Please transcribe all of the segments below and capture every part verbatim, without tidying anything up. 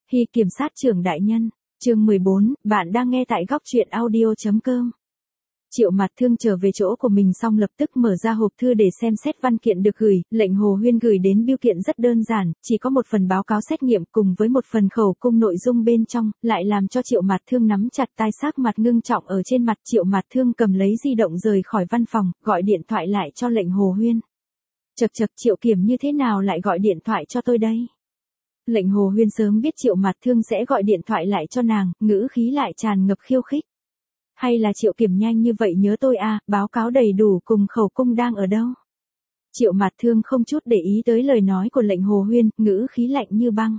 Hy kiểm sát trưởng đại nhân, chương mười bốn, bạn đang nghe tại góc truyện audio.com. Triệu Mạt Thương trở về chỗ của mình xong lập tức mở ra hộp thư để xem xét văn kiện được gửi, lệnh Hồ Huyên gửi đến bưu kiện rất đơn giản, chỉ có một phần báo cáo xét nghiệm cùng với một phần khẩu cung nội dung bên trong, lại làm cho Triệu Mạt Thương nắm chặt tai sắc mặt ngưng trọng ở trên mặt. Triệu Mạt Thương cầm lấy di động rời khỏi văn phòng, gọi điện thoại lại cho lệnh Hồ Huyên. Chậc chậc, Triệu Kiểm như thế nào lại gọi điện thoại cho tôi đây? Lệnh Hồ Huyên sớm biết Triệu Mạt Thương sẽ gọi điện thoại lại cho nàng, ngữ khí lại tràn ngập khiêu khích. Hay là Triệu Kiểm nhanh như vậy nhớ tôi à, báo cáo đầy đủ cùng khẩu cung đang ở đâu? Triệu Mạt Thương không chút để ý tới lời nói của lệnh Hồ Huyên, ngữ khí lạnh như băng.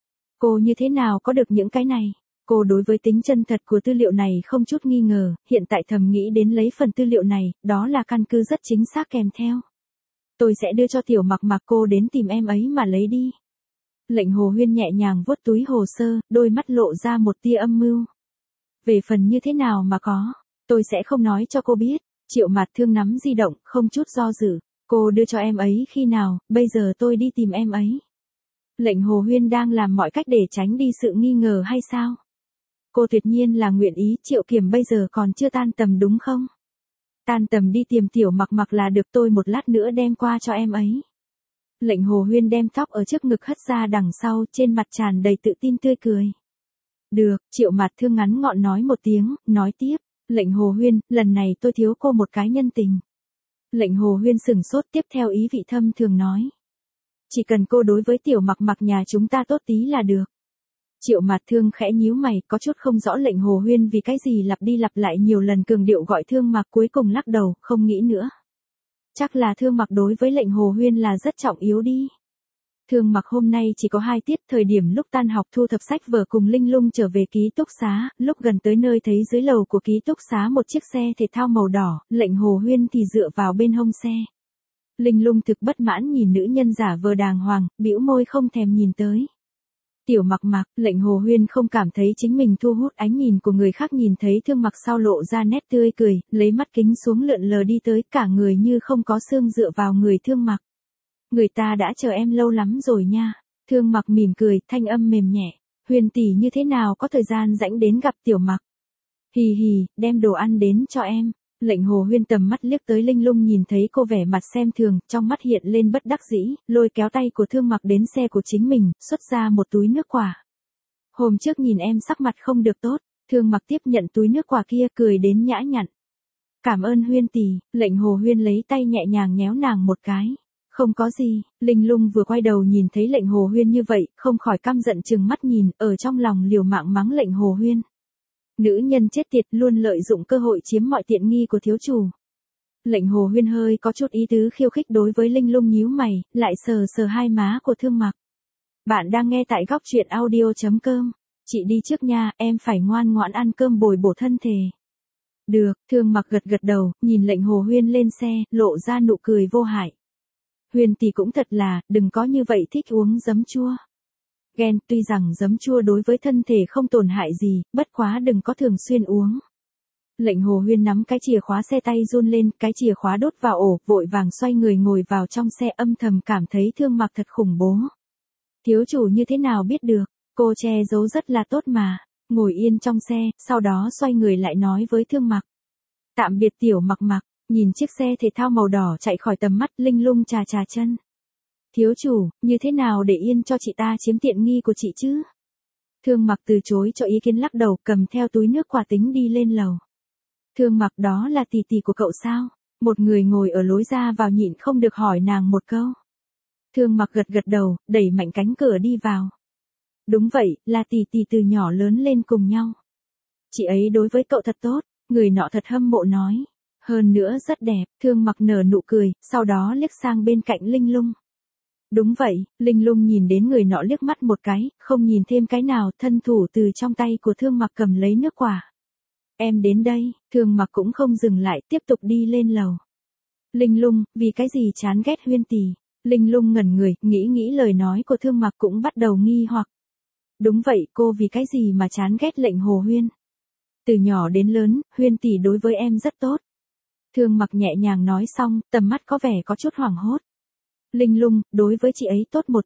Cô như thế nào có được những cái này? Cô đối với tính chân thật của tư liệu này không chút nghi ngờ, hiện tại thầm nghĩ đến lấy phần tư liệu này, đó là căn cứ rất chính xác kèm theo. Tôi sẽ đưa cho Tiểu Mặc Mặc cô đến tìm em ấy mà lấy đi. Lệnh Hồ Huyên nhẹ nhàng vuốt túi hồ sơ, đôi mắt lộ ra một tia âm mưu. Về phần như thế nào mà có, tôi sẽ không nói cho cô biết. Triệu Mạt Thương nắm di động, không chút do dự. Cô đưa cho em ấy khi nào, bây giờ tôi đi tìm em ấy. Lệnh Hồ Huyên đang làm mọi cách để tránh đi sự nghi ngờ hay sao? Cô tuyệt nhiên là nguyện ý. Triệu Kiểm bây giờ còn chưa tan tầm đúng không? Tan tầm đi tìm Tiểu Mặc Mặc là được, tôi một lát nữa đem qua cho em ấy. Lệnh Hồ Huyên đem tóc ở trước ngực hất ra đằng sau, trên mặt tràn đầy tự tin tươi cười. Được, Triệu Mạt Thương ngắn gọn nói một tiếng, nói tiếp, lệnh Hồ Huyên, lần này tôi thiếu cô một cái nhân tình. Lệnh Hồ Huyên sừng sốt, tiếp theo ý vị thâm thường nói. Chỉ cần cô đối với Tiểu Mặc Mặc nhà chúng ta tốt tí là được. Triệu Mạt Thương khẽ nhíu mày, có chút không rõ lệnh Hồ Huyên vì cái gì lặp đi lặp lại nhiều lần cường điệu gọi Thương Mặc, cuối cùng lắc đầu, không nghĩ nữa. Chắc là Thương Mặc đối với lệnh Hồ Huyên là rất trọng yếu đi. Thương Mặc hôm nay chỉ có hai tiết, thời điểm lúc tan học thu thập sách vở cùng Linh Lung trở về ký túc xá, lúc gần tới nơi thấy dưới lầu của ký túc xá một chiếc xe thể thao màu đỏ, lệnh Hồ Huyên thì dựa vào bên hông xe. Linh Lung thực bất mãn nhìn nữ nhân giả vờ đàng hoàng, bĩu môi không thèm nhìn tới. Tiểu Mặc Mặc, lệnh Hồ Huyên không cảm thấy chính mình thu hút ánh nhìn của người khác, nhìn thấy Thương Mặc sau lộ ra nét tươi cười, lấy mắt kính xuống lượn lờ đi tới, cả người như không có xương dựa vào người Thương Mặc. Người ta đã chờ em lâu lắm rồi nha. Thương Mặc mỉm cười, thanh âm mềm nhẹ. Huyên tỷ như thế nào có thời gian rảnh đến gặp Tiểu Mặc? Hì hì, đem đồ ăn đến cho em. Lệnh Hồ Huyên tầm mắt liếc tới Linh Lung, nhìn thấy cô vẻ mặt xem thường, trong mắt hiện lên bất đắc dĩ, lôi kéo tay của Thương Mặc đến xe của chính mình, xuất ra một túi nước quả. Hôm trước nhìn em sắc mặt không được tốt. Thương Mặc tiếp nhận túi nước quả kia, cười đến nhã nhặn. Cảm ơn Huyên tỷ. Lệnh Hồ Huyên lấy tay nhẹ nhàng nhéo nàng một cái. Không có gì. Linh Lung vừa quay đầu nhìn thấy lệnh Hồ Huyên như vậy, không khỏi căm giận trừng mắt nhìn, ở trong lòng liều mạng mắng lệnh Hồ Huyên. Nữ nhân chết tiệt, luôn lợi dụng cơ hội chiếm mọi tiện nghi của thiếu chủ. Lệnh Hồ Huyên hơi có chút ý tứ khiêu khích đối với Linh Lung, nhíu mày, lại sờ sờ hai má của Thương Mặc. Bạn đang nghe tại góc truyện audio.com. Chị đi trước nha, em phải ngoan ngoãn ăn cơm bồi bổ thân thể. Được. Thương Mặc gật gật đầu, nhìn lệnh Hồ Huyên lên xe, lộ ra nụ cười vô hại. Huyên tỷ cũng thật là, đừng có như vậy thích uống giấm chua. Ghen, tuy rằng giấm chua đối với thân thể không tổn hại gì, bất quá đừng có thường xuyên uống. Lệnh Hồ Huyên nắm cái chìa khóa xe tay run lên, cái chìa khóa đốt vào ổ, vội vàng xoay người ngồi vào trong xe, âm thầm cảm thấy Thương Mặc thật khủng bố. Thiếu chủ như thế nào biết được, cô che giấu rất là tốt mà. Ngồi yên trong xe, sau đó xoay người lại nói với Thương Mặc. Tạm biệt Tiểu Mặc Mặc. Nhìn chiếc xe thể thao màu đỏ chạy khỏi tầm mắt, Linh Lung chà chà chân. Thiếu chủ, như thế nào để yên cho chị ta chiếm tiện nghi của chị chứ? Thương Mặc từ chối cho ý kiến, lắc đầu, cầm theo túi nước quả tính đi lên lầu. Thương Mặc, đó là tỷ tỷ của cậu sao? Một người ngồi ở lối ra vào nhịn không được hỏi nàng một câu. Thương Mặc gật gật đầu, đẩy mạnh cánh cửa đi vào. Đúng vậy, là tỷ tỷ từ nhỏ lớn lên cùng nhau. Chị ấy đối với cậu thật tốt, người nọ thật hâm mộ nói. Hơn nữa rất đẹp. Thương Mặc nở nụ cười, sau đó liếc sang bên cạnh Linh Lung. Đúng vậy. Linh Lung nhìn đến người nọ liếc mắt một cái, không nhìn thêm cái nào, thân thủ từ trong tay của Thương Mặc cầm lấy nước quả. Em đến đây. Thương Mặc cũng không dừng lại, tiếp tục đi lên lầu. Linh Lung, vì cái gì chán ghét Huyên tỷ? Linh Lung ngẩn người, nghĩ nghĩ lời nói của Thương Mặc cũng bắt đầu nghi hoặc. Đúng vậy, cô vì cái gì mà chán ghét lệnh Hồ Huyên? Từ nhỏ đến lớn, Huyên tỷ đối với em rất tốt. Thương Mặc nhẹ nhàng nói xong, tầm mắt có vẻ có chút hoảng hốt. Linh Lung, đối với chị ấy tốt một chút.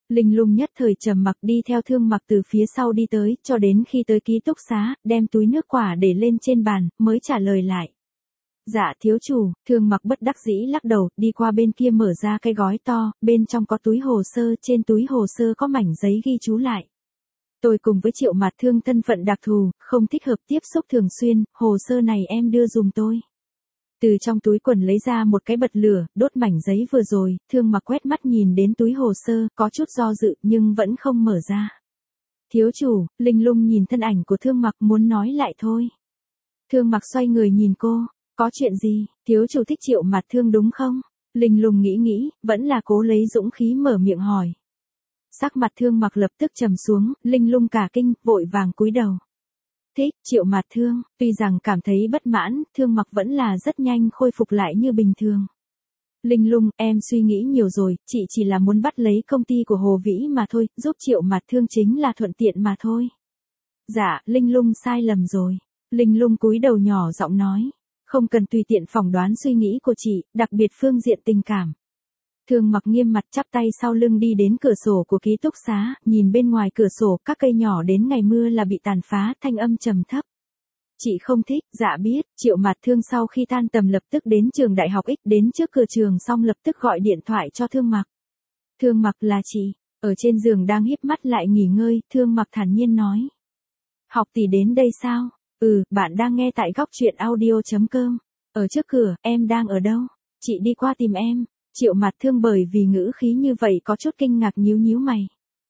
Linh Lung nhất thời trầm mặc đi theo Thương Mặc từ phía sau đi tới, cho đến khi tới ký túc xá, đem túi nước quả để lên trên bàn, mới trả lời lại. Dạ thiếu chủ, Thương Mặc bất đắc dĩ lắc đầu, đi qua bên kia mở ra cái gói to, bên trong có túi hồ sơ, trên túi hồ sơ có mảnh giấy ghi chú lại. Tôi cùng với Triệu Mạt Thương thân phận đặc thù, không thích hợp tiếp xúc thường xuyên, hồ sơ này em đưa dùm tôi. Từ trong túi quần lấy ra một cái bật lửa, đốt mảnh giấy vừa rồi, Thương Mặc quét mắt nhìn đến túi hồ sơ, có chút do dự nhưng vẫn không mở ra. Thiếu chủ, Linh Lung nhìn thân ảnh của Thương Mặc muốn nói lại thôi. Thương Mặc xoay người nhìn cô, có chuyện gì, thiếu chủ thích Triệu Mạt Thương đúng không? Linh Lung nghĩ nghĩ, vẫn là cố lấy dũng khí mở miệng hỏi. Sắc mặt Thương Mặc lập tức trầm xuống, Linh Lung cả kinh, vội vàng cúi đầu. Thích, Triệu Mạt Thương, tuy rằng cảm thấy bất mãn, Thương Mặc vẫn là rất nhanh khôi phục lại như bình thường. Linh Lung, em suy nghĩ nhiều rồi, chị chỉ là muốn bắt lấy công ty của Hồ Vĩ mà thôi, giúp Triệu Mạt Thương chính là thuận tiện mà thôi. Dạ, Linh Lung sai lầm rồi. Linh Lung cúi đầu nhỏ giọng nói. Không cần tùy tiện phỏng đoán suy nghĩ của chị, đặc biệt phương diện tình cảm. Thương Mặc nghiêm mặt chắp tay sau lưng đi đến cửa sổ của ký túc xá, nhìn bên ngoài cửa sổ các cây nhỏ đến ngày mưa là bị tàn phá, thanh âm trầm thấp. Chị không thích, dạ biết, Triệu Mạt Thương sau khi tan tầm lập tức đến trường đại học X, đến trước cửa trường xong lập tức gọi điện thoại cho Thương Mặc. Thương Mặc là chị, ở trên giường đang híp mắt lại nghỉ ngơi, Thương Mặc thản nhiên nói. Học tỷ đến đây sao? Ừ, bạn đang nghe tại góc truyện audio chấm com. Ở trước cửa, em đang ở đâu? Chị đi qua tìm em. Triệu Mạt Thương bởi vì ngữ khí như vậy có chút kinh ngạc nhíu nhíu mày.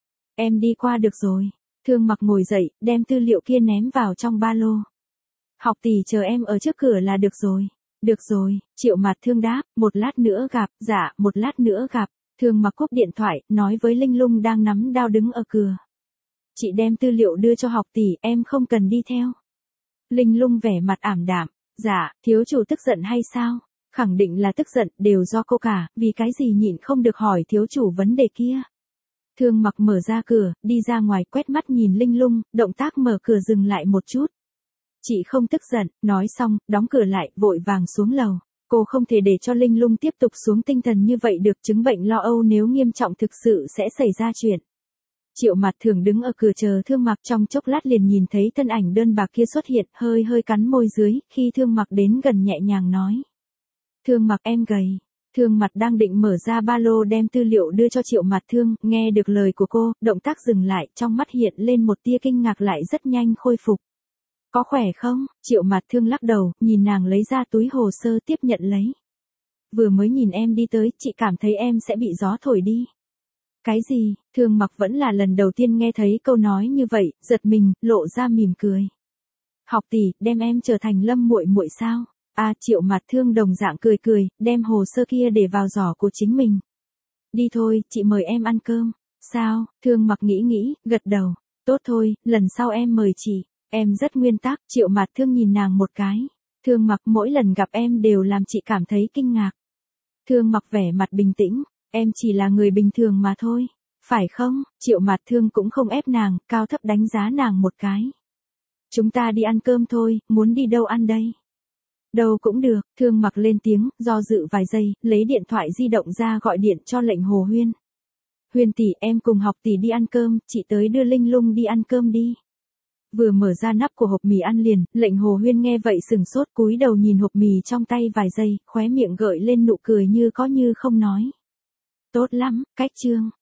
Em đi qua được rồi. Thương Mặc ngồi dậy, đem tư liệu kia ném vào trong ba lô. Học tỷ chờ em ở trước cửa là được rồi. Được rồi, Triệu Mạt Thương đáp, một lát nữa gặp, dạ, một lát nữa gặp. Thương Mặc cúp điện thoại, nói với Linh Lung đang nắm đao đứng ở cửa. Chị đem tư liệu đưa cho học tỷ, em không cần đi theo. Linh Lung vẻ mặt ảm đạm, dạ, thiếu chủ tức giận hay sao? Khẳng định là tức giận, đều do cô cả, vì cái gì nhịn không được hỏi thiếu chủ vấn đề kia. Thương Mặc mở ra cửa, đi ra ngoài quét mắt nhìn Linh Lung, động tác mở cửa dừng lại một chút. Chị không tức giận, nói xong, đóng cửa lại, vội vàng xuống lầu. Cô không thể để cho Linh Lung tiếp tục xuống tinh thần như vậy được, chứng bệnh lo âu nếu nghiêm trọng thực sự sẽ xảy ra chuyện. Triệu Mạt Thương đứng ở cửa chờ Thương Mặc, trong chốc lát liền nhìn thấy thân ảnh đơn bạc kia xuất hiện, hơi hơi cắn môi dưới, khi Thương Mặc đến gần nhẹ nhàng nói. Thương Mặc em gầy. Thương Mặc đang định mở ra ba lô đem tư liệu đưa cho Triệu Mạt Thương, nghe được lời của cô, động tác dừng lại, trong mắt hiện lên một tia kinh ngạc lại rất nhanh khôi phục. Có khỏe không? Triệu Mạt Thương lắc đầu, nhìn nàng lấy ra túi hồ sơ tiếp nhận lấy. Vừa mới nhìn em đi tới, chị cảm thấy em sẽ bị gió thổi đi. Cái gì? Thương Mặc vẫn là lần đầu tiên nghe thấy câu nói như vậy, giật mình, lộ ra mỉm cười. Học tỷ, đem em trở thành Lâm muội muội sao? À, Triệu Mạt Thương đồng dạng cười cười, đem hồ sơ kia để vào giỏ của chính mình. Đi thôi, chị mời em ăn cơm. Sao? Thương Mặc nghĩ nghĩ, gật đầu. Tốt thôi, lần sau em mời chị. Em rất nguyên tắc. Triệu Mạt Thương nhìn nàng một cái. Thương Mặc mỗi lần gặp em đều làm chị cảm thấy kinh ngạc. Thương Mặc vẻ mặt bình tĩnh. Em chỉ là người bình thường mà thôi. Phải không? Triệu Mạt Thương cũng không ép nàng, cao thấp đánh giá nàng một cái. Chúng ta đi ăn cơm thôi, muốn đi đâu ăn đây? Đâu cũng được. Thương Mặc lên tiếng, do dự vài giây, lấy điện thoại di động ra gọi điện cho Lệnh Hồ Huyên. Huyên tỷ, em cùng học tỷ đi ăn cơm, chị tới đưa Linh Lung đi ăn cơm đi. Vừa mở ra nắp của hộp mì ăn liền, Lệnh Hồ Huyên nghe vậy sừng sốt, cúi đầu nhìn hộp mì trong tay vài giây, khóe miệng gợi lên nụ cười như có như không nói. Tốt lắm, cách chương.